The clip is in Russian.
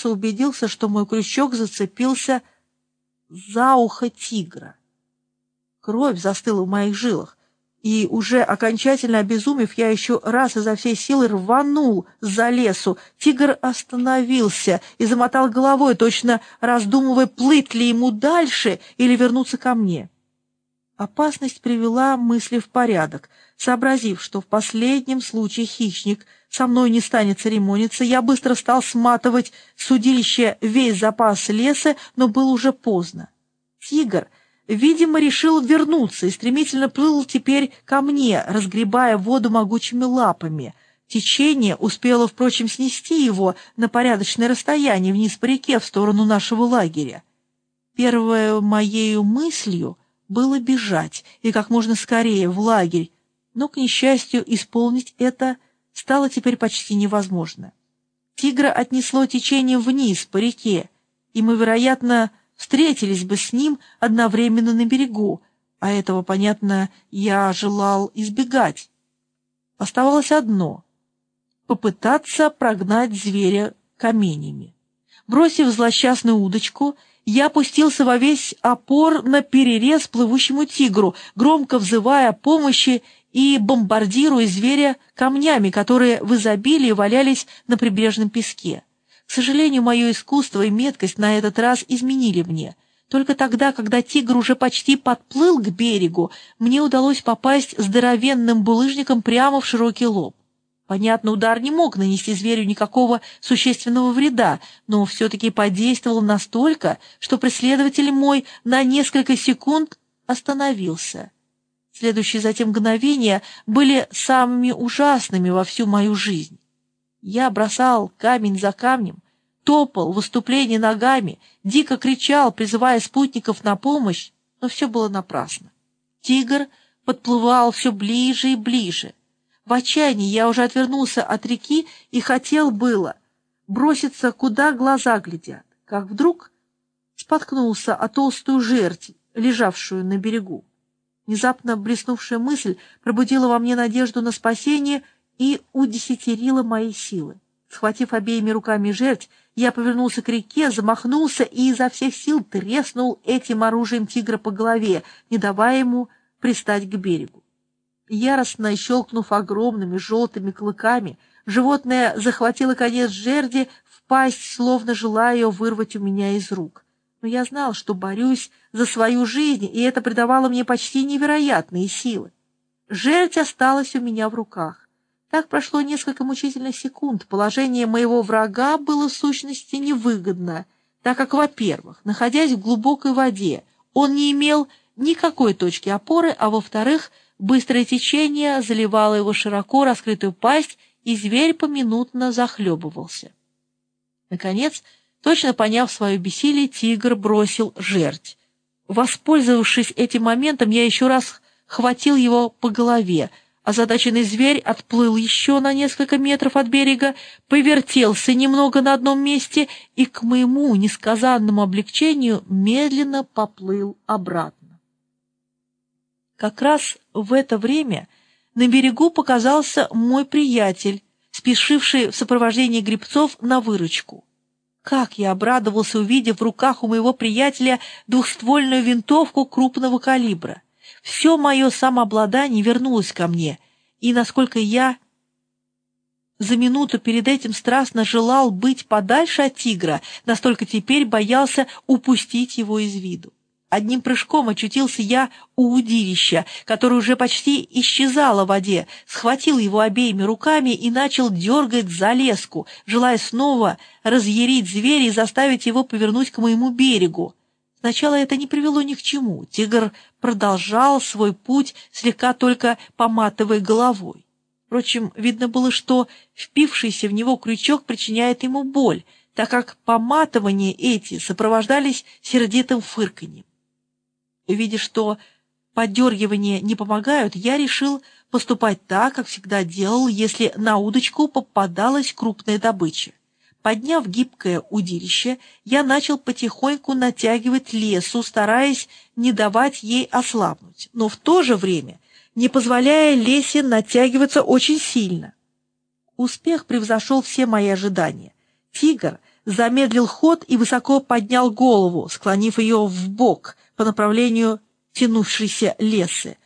раз убедился, что мой крючок зацепился за ухо тигра. Кровь застыла в моих жилах, и уже окончательно обезумев, я еще раз изо всей силы рванул за лесу. Тигр остановился и замотал головой, точно раздумывая, плыть ли ему дальше или вернуться ко мне. Опасность привела мысли в порядок. Сообразив, что в последнем случае хищник со мной не станет церемониться, я быстро стал сматывать с удилища весь запас леса, но было уже поздно. Тигр, видимо, решил вернуться и стремительно плыл теперь ко мне, разгребая воду могучими лапами. Течение успело, впрочем, снести его на порядочное расстояние вниз по реке в сторону нашего лагеря. Первой моею мыслью было бежать и как можно скорее в лагерь, но, к несчастью, исполнить это стало теперь почти невозможно. Тигра отнесло течением вниз по реке, и мы, вероятно, встретились бы с ним одновременно на берегу, а этого, понятно, я желал избегать. Оставалось одно — попытаться прогнать зверя каменями. Бросив злосчастную удочку, я опустился во весь опор на перерез плывущему тигру, громко взывая о помощи и бомбардируя зверя камнями, которые в изобилии валялись на прибрежном песке. К сожалению, мое искусство и меткость на этот раз изменили мне. Только тогда, когда тигр уже почти подплыл к берегу, мне удалось попасть здоровенным булыжником прямо в широкий лоб. Понятно, удар не мог нанести зверю никакого существенного вреда, но все-таки подействовал настолько, что преследователь мой на несколько секунд остановился. Следующие затем мгновения были самыми ужасными во всю мою жизнь. Я бросал камень за камнем, топал в выступлении ногами, дико кричал, призывая спутников на помощь, но все было напрасно. Тигр подплывал все ближе и ближе. В отчаянии я уже отвернулся от реки и хотел было броситься, куда глаза глядят, как вдруг споткнулся о толстую жердь, лежавшую на берегу. Внезапно блеснувшая мысль пробудила во мне надежду на спасение и удесятерила мои силы. Схватив обеими руками жердь, я повернулся к реке, замахнулся и изо всех сил треснул этим оружием тигра по голове, не давая ему пристать к берегу. Яростно щелкнув огромными желтыми клыками, животное захватило конец жерди в пасть, словно желая ее вырвать у меня из рук. Но я знал, что борюсь за свою жизнь, и это придавало мне почти невероятные силы. Жердь осталась у меня в руках. Так прошло несколько мучительных секунд. Положение моего врага было в сущности невыгодно, так как, во-первых, находясь в глубокой воде, он не имел никакой точки опоры, а во-вторых, быстрое течение заливало его широко раскрытую пасть, и зверь поминутно захлебывался. Наконец, точно поняв свое бессилие, тигр бросил жердь. Воспользовавшись этим моментом, я еще раз хватил его по голове. Озадаченный зверь отплыл еще на несколько метров от берега, повертелся немного на одном месте и, к моему несказанному облегчению, медленно поплыл обратно. Как раз в это время на берегу показался мой приятель, спешивший в сопровождении гребцов на выручку. Как я обрадовался, увидев в руках у моего приятеля двухствольную винтовку крупного калибра. Все мое самообладание вернулось ко мне, и, насколько я за минуту перед этим страстно желал быть подальше от тигра, настолько теперь боялся упустить его из виду. Одним прыжком очутился я у удилища, которое уже почти исчезало в воде, схватил его обеими руками и начал дергать за леску, желая снова разъярить зверя и заставить его повернуть к моему берегу. Сначала это не привело ни к чему. Тигр продолжал свой путь, слегка только поматывая головой. Впрочем, видно было, что впившийся в него крючок причиняет ему боль, так как поматывания эти сопровождались сердитым фырканьем. Видя, что подергивания не помогают, я решил поступать так, как всегда делал, если на удочку попадалась крупная добыча. Подняв гибкое удилище, я начал потихоньку натягивать лесу, стараясь не давать ей ослабнуть, но в то же время не позволяя лесе натягиваться очень сильно. Успех превзошел все мои ожидания. Тигр замедлил ход и высоко поднял голову, склонив ее вбок по направлению тянувшейся лесы.